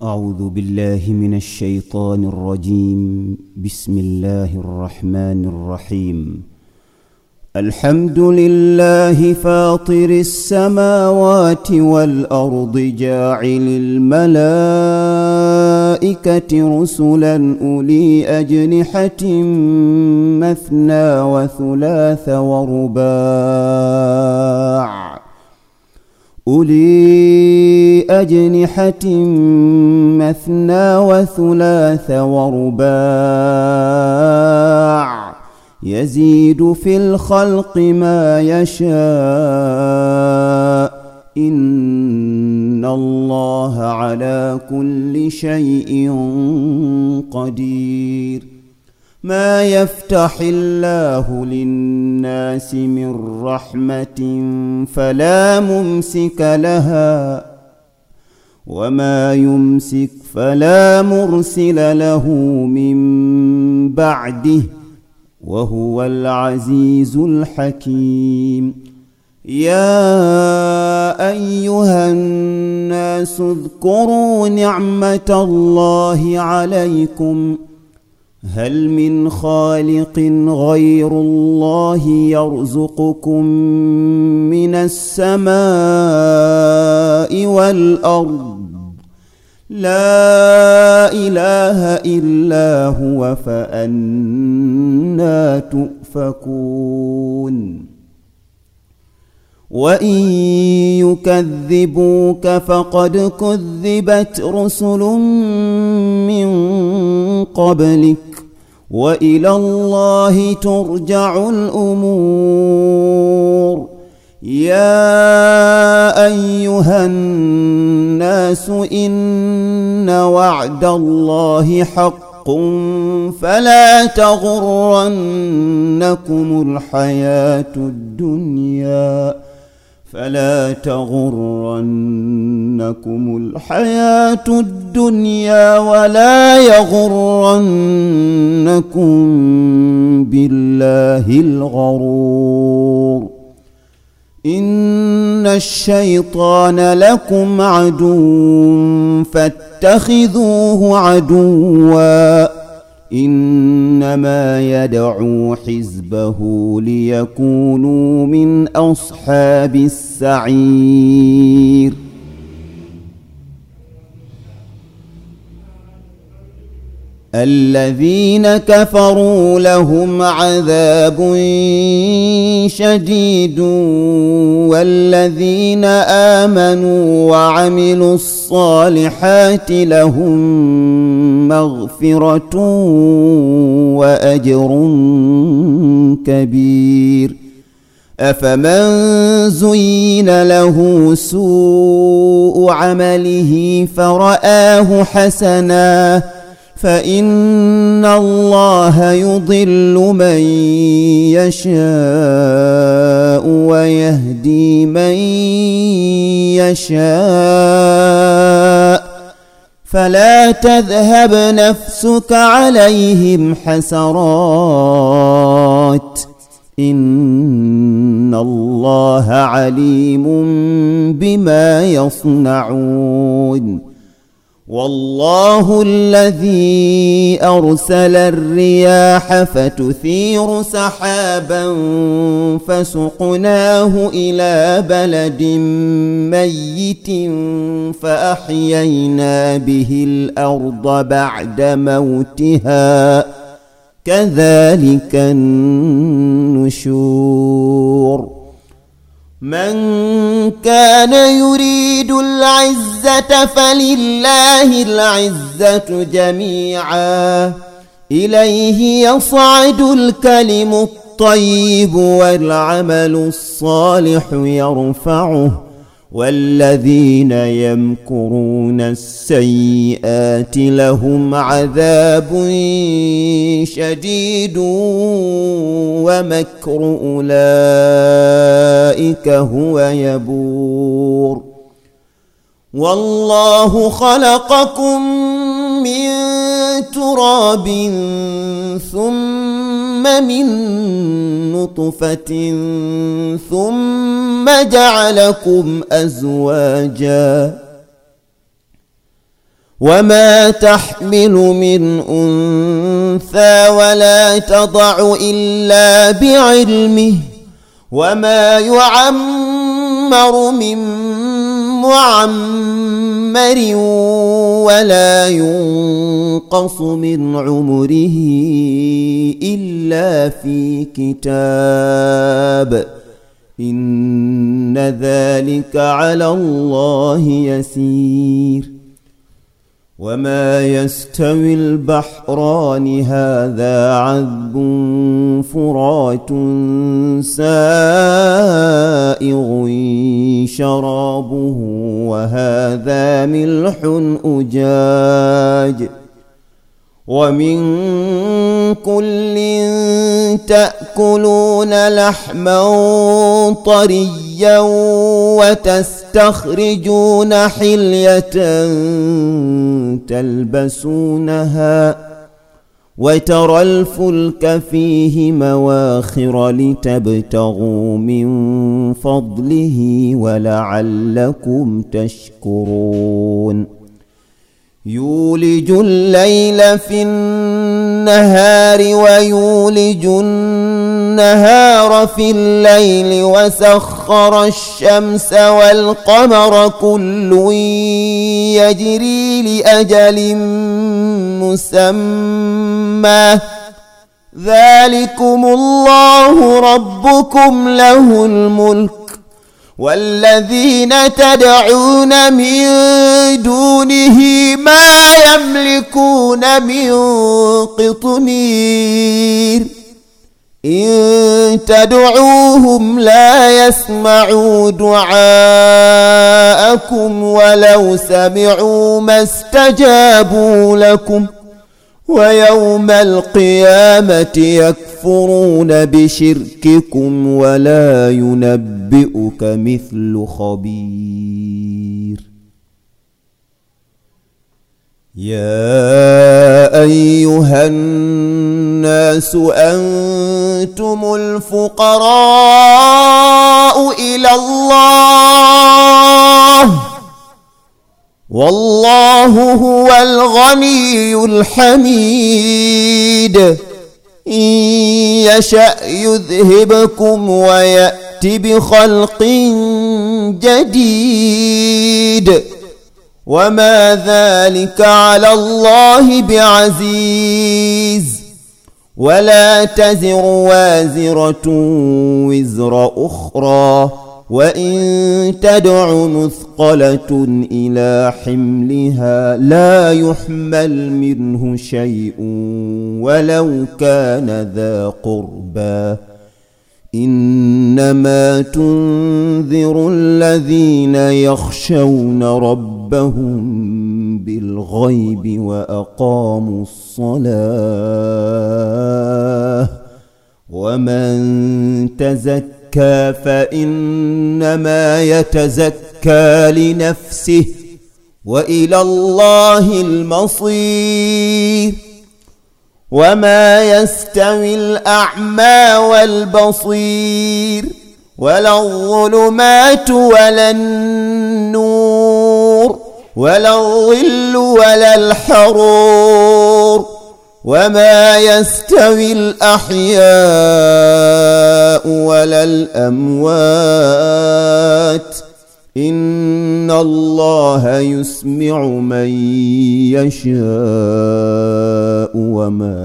أعوذ بالله من الشيطان الرجيم. بسم الله الرحمن الرحيم. الحمد لله فاطر السماوات والأرض جاعل الملائكة رسلا أولي أجنحة مثنى وثلاث ورباع مثنى وثلاث ورباع يزيد في الخلق ما يشاء إن الله على كل شيء قدير. ما يفتح الله للناس من رحمة فلا ممسك لها وما يمسك فلا مرسل له من بعده وهو العزيز الحكيم. يا أيها الناس اذكروا نعمة الله عليكم هل من خالق غير الله يرزقكم من السماء والأرض لا إله إلا هو فأنى تؤفكون. وإن يكذبوك فقد كذبت رسل من قبلك وإلى الله ترجع الأمور. يا أيها الناس إن وعد الله حق فلا تغرنكم الحياة الدنيا ولا يغرنكم بالله الغرور. إن الشيطان لكم عدو فاتخذوه عدوا إنما يدعو حزبه ليكونوا من أصحاب السعير. الذين كفروا لهم عذاب شديد والذين آمنوا وعملوا الصالحات لهم مغفرة وأجر كبير. أفمن زين له سوء عمله فرآه حسنا فإن الله يضل من يشاء ويهدي من يشاء فلا تذهب نفسك عليهم حسرات إن الله عليم بما يصنعون. والله الذي أرسل الرياح فتثير سحابا فسقناه إلى بلد ميت فأحيينا به الأرض بعد موتها كذلك النشور. من كان يريد العزة فلله العزة جميعا إليه يصعد الكلم الطيب والعمل الصالح يرفعه والذين يمكرون السيئات لهم عذاب شديد ومكر أولئك هو يبور. والله خلقكم من تراب ثم من نطفة ثم جعلكم أزواجا وما تحمل من أنثى ولا تضع إلا بعلمه وما يعمر من معمر ولا ينقص من عمره إلا في كتاب إن ذلك على الله يسير وما يستوي البحران هذا عذب فرات سائغ شرابه وهذا ملح أجاج ومن كل تأكلون لحما طريا وتستخرجون حلية تلبسونها وترى الفلك فيه مواخر لتبتغوا من فضله ولعلكم تشكرون يولج الليل في النهار ويولج النهار في الليل وسخر الشمس والقمر كل يجري لأجل مسمى ذلكم الله ربكم له الملك والذين تدعون من دونه ما يملكون من قطمير إن تدعوهم لا يسمعوا دعاءكم ولو سمعوا ما استجابوا لكم ويوم القيامة يكفرون بشرككم ولا ينبئك مثل خبير يا أيها الناس أنتم الفقراء إلى الله والله هو الغني الحميد إن يشأ يذهبكم ويأت بخلق جديد وما ذلك على الله بعزيز ولا تزر وازرة وزر أخرى وإن تدع مثقلة إلى حملها لا يحمل منه شيء ولو كان ذا قربى إنما تنذر الذين يخشون ربهم بالغيب وأقاموا الصلاة ومن تزكى فإنما يتزكى لنفسه وإلى الله المصير وما يستوي الأعمى والبصير ولا الظلمات ولا النور ولا الظل ولا الحرور وما يستوي الأحياء ولا الأموات إن الله يسمع من يشاء وما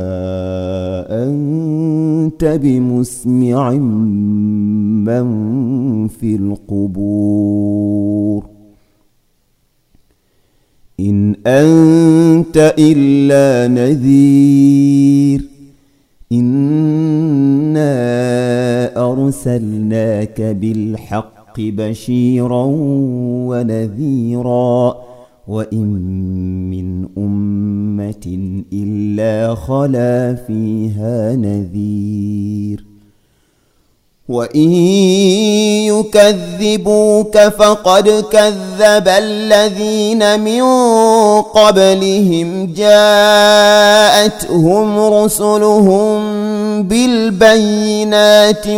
أنت بمسمع من في القبور إن أنت إلا نذير إنا أرسلناك بالحق بشيرا ونذيرا وإن من أمة إلا خلا فيها نذير وإن يكذبوك فقد كذب الذين من قبلهم جاءتهم رسلهم بالبينات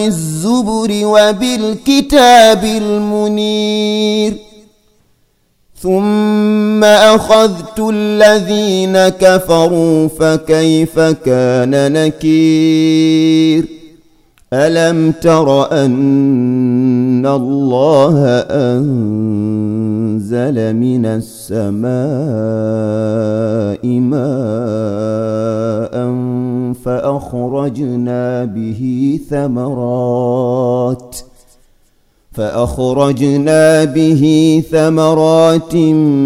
وبالزبر وبالكتاب المنير ثم أخذت الذين كفروا فكيف كان نكير ألم تر أن الله أنزل من السماء ماء فأخرجنا به ثمرات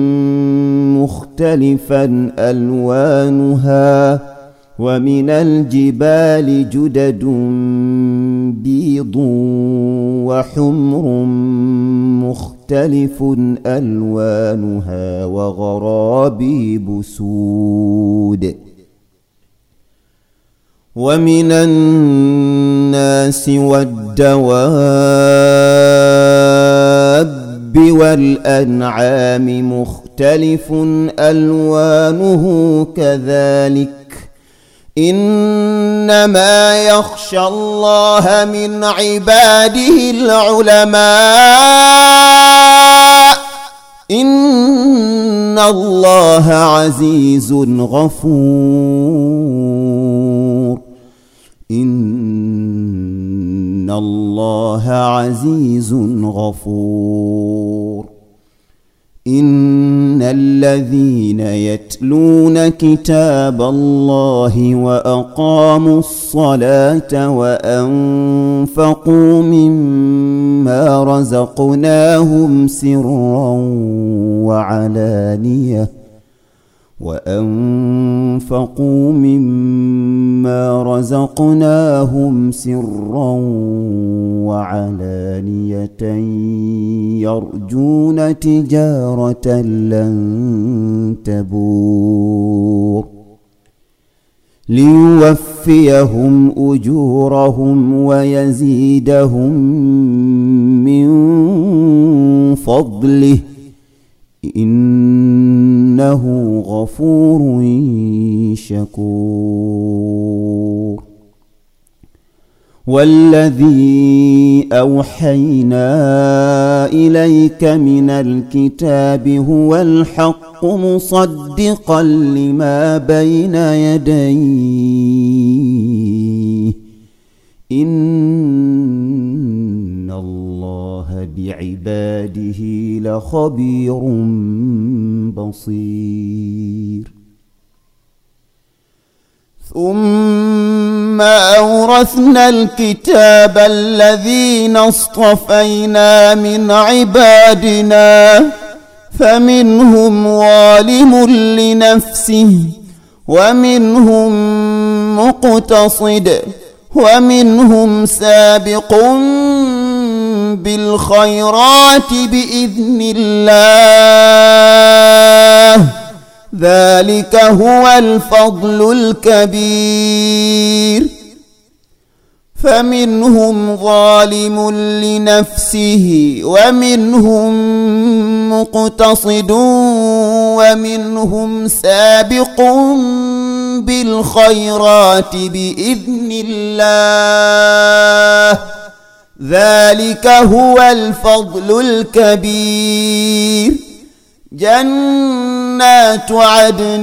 مختلفا ألوانها ومن الجبال جدد بيض وحمر مختلف ألوانها وغرابيب سود ومن الناس والدواب والأنعام مختلف ألوانه كذلك إنما يخشى الله من عباده العلماء إن الله عزيز غفور إن الله عزيز غفور إن الذين يتلون كتاب الله وأقاموا الصلاة وأنفقوا مما رزقناهم سرا وعلانية يرجون تجارة لن تبور ليوفيهم أجورهم ويزيدهم من فضله إنه غفور شكور والذي أوحينا إليك من الكتاب هو الحق مصدقا لما بين يديه إن الله بعباده لخبير بصير ثم أورثنا الكتاب الذين اصطفينا من عبادنا فمنهم ظالم لنفسه ومنهم مقتصد ومنهم سابق بالخيرات بإذن الله ذلك هو الفضل الكبير فمنهم ظالم لنفسه ومنهم مقتصد ومنهم سابق بالخيرات بإذن الله ذلك هو الفضل الكبير جنات عدن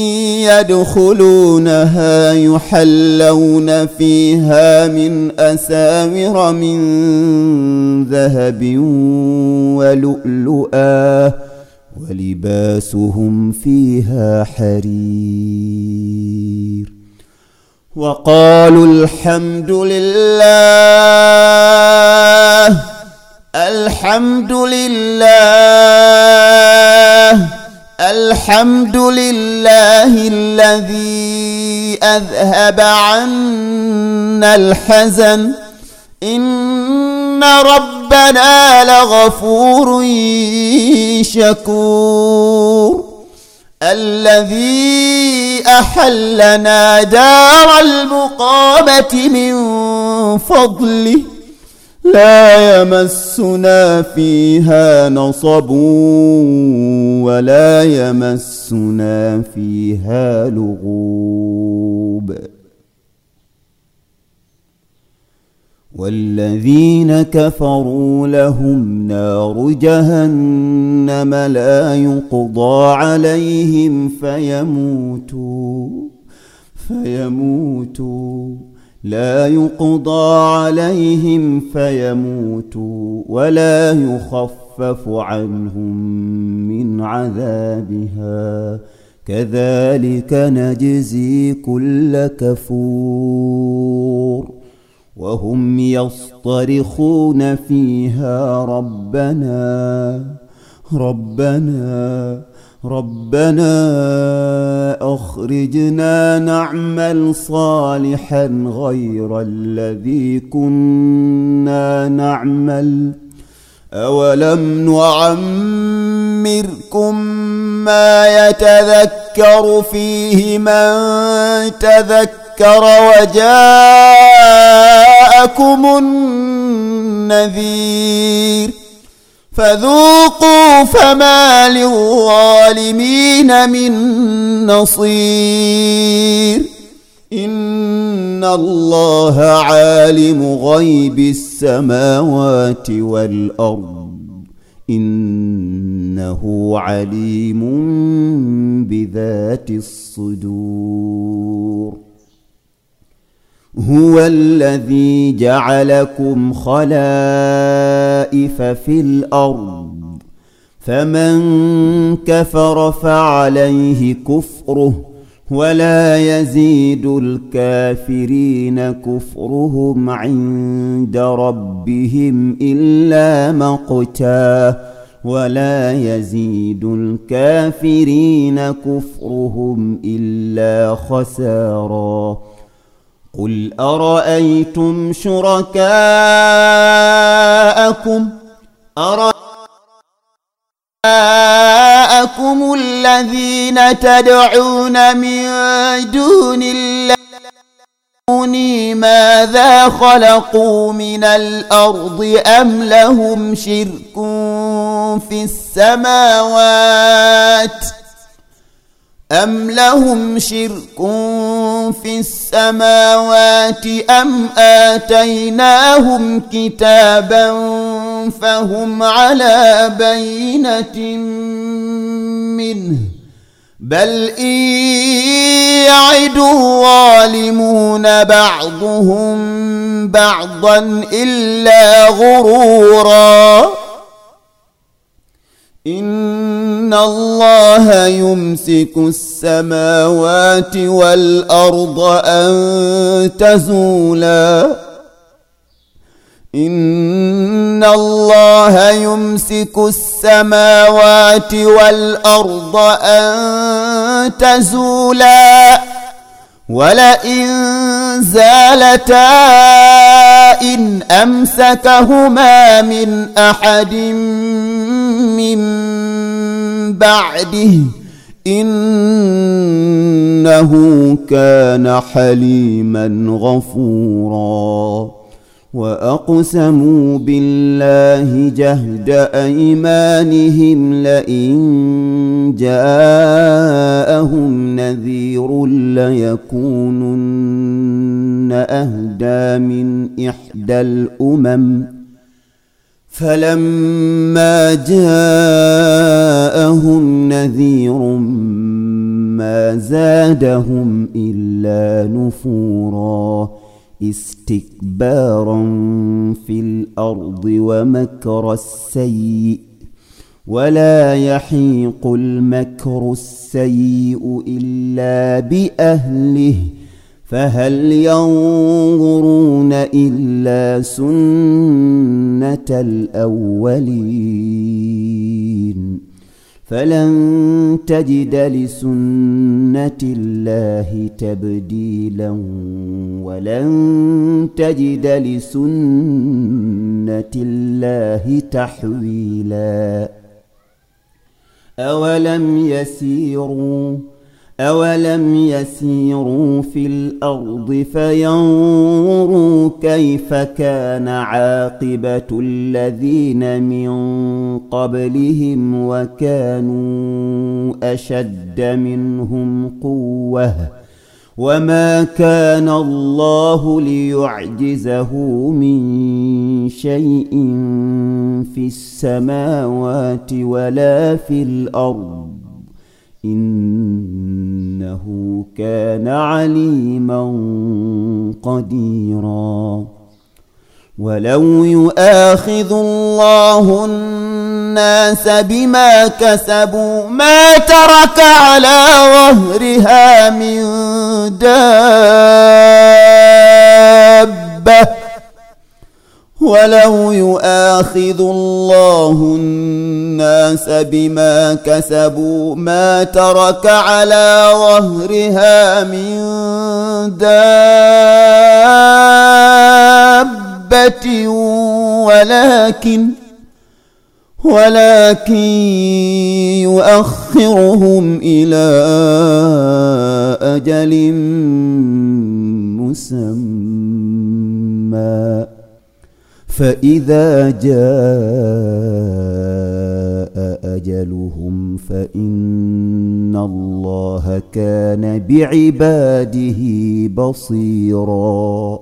يدخلونها يحلون فيها من أساور من ذهب ولؤلؤا ولباسهم فيها حرير وقالوا الحمد لله الذي أذهب عنا الحزن إن ربنا لغفور شكور الذي أحلنا دار المقامة من فضله لا يمسنا فيها نصب ولا يمسنا فيها لغوب والذين كفروا لهم نار جهنم لا يقضى عليهم فيموتوا ولا يخفف عنهم من عذابها كذلك نجزي كل كفور وهم يصطرخون فيها ربنا أخرجنا نعمل صالحا غير الذي كنا نعمل أولم نعمركم ما يتذكر فيه من تذكر وجاءكم النذير فذوقوا فما للظالمين من نصير إن الله عالم غيب السماوات والأرض إنه عليم بذات الصدور هو الذي جعلكم خلائف في الأرض فمن كفر فعليه كفره ولا يزيد الكافرين كفرهم عند ربهم إلا مقتا ولا يزيد الكافرين كفرهم إلا خسارا قل أرأيتم شركاءكم الذين تدعون من دون الله ماذا خلقوا من الأرض أم لهم شرك في السماوات أم آتيناهم كتابا فهم على بينة منه بل إن يعد الظالمون بعضهم بعضا إلا غرورا إن الله يمسك السماوات والأرض أن تزولا ولئن زالتا إن أمسكهما من أحد من بعده إنه كان حليما غفورا وأقسموا بالله جهد أيمانهم لئن جاءهم نذير ليكونن أهدى من إحدى الأمم فلما جاءهم نذير ما زادهم إلا نفورا استكبارا في الأرض ومكر السيء ولا يحيق المكر السيء إلا بأهله فهل ينظرون إلا سنة الأولين فلن تجد لسنة الله تبديلا ولن تجد لسنة الله تحويلا أولم يسيروا في الأرض فينظروا كيف كان عاقبة الذين من قبلهم وكانوا أشد منهم قوة وما كان الله ليعجزه من شيء في السماوات ولا في الأرض إنه كان عليما قديرا ولو يؤاخذ الله الناس بما كسبوا ما ترك على ظهرها من دابة ولو يؤاخذ الله الناس بما كسبوا ما ترك على ظهرها من دابة ولكن يؤخرهم إلى أجل مسمى فإذا جاء أجلهم فإن الله كان بعباده بصيرا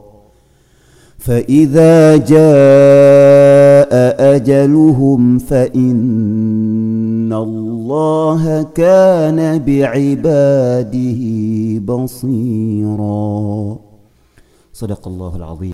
فإذا جاء أجلهم فإن الله كان بعباده بصيرا. صدق الله العظيم.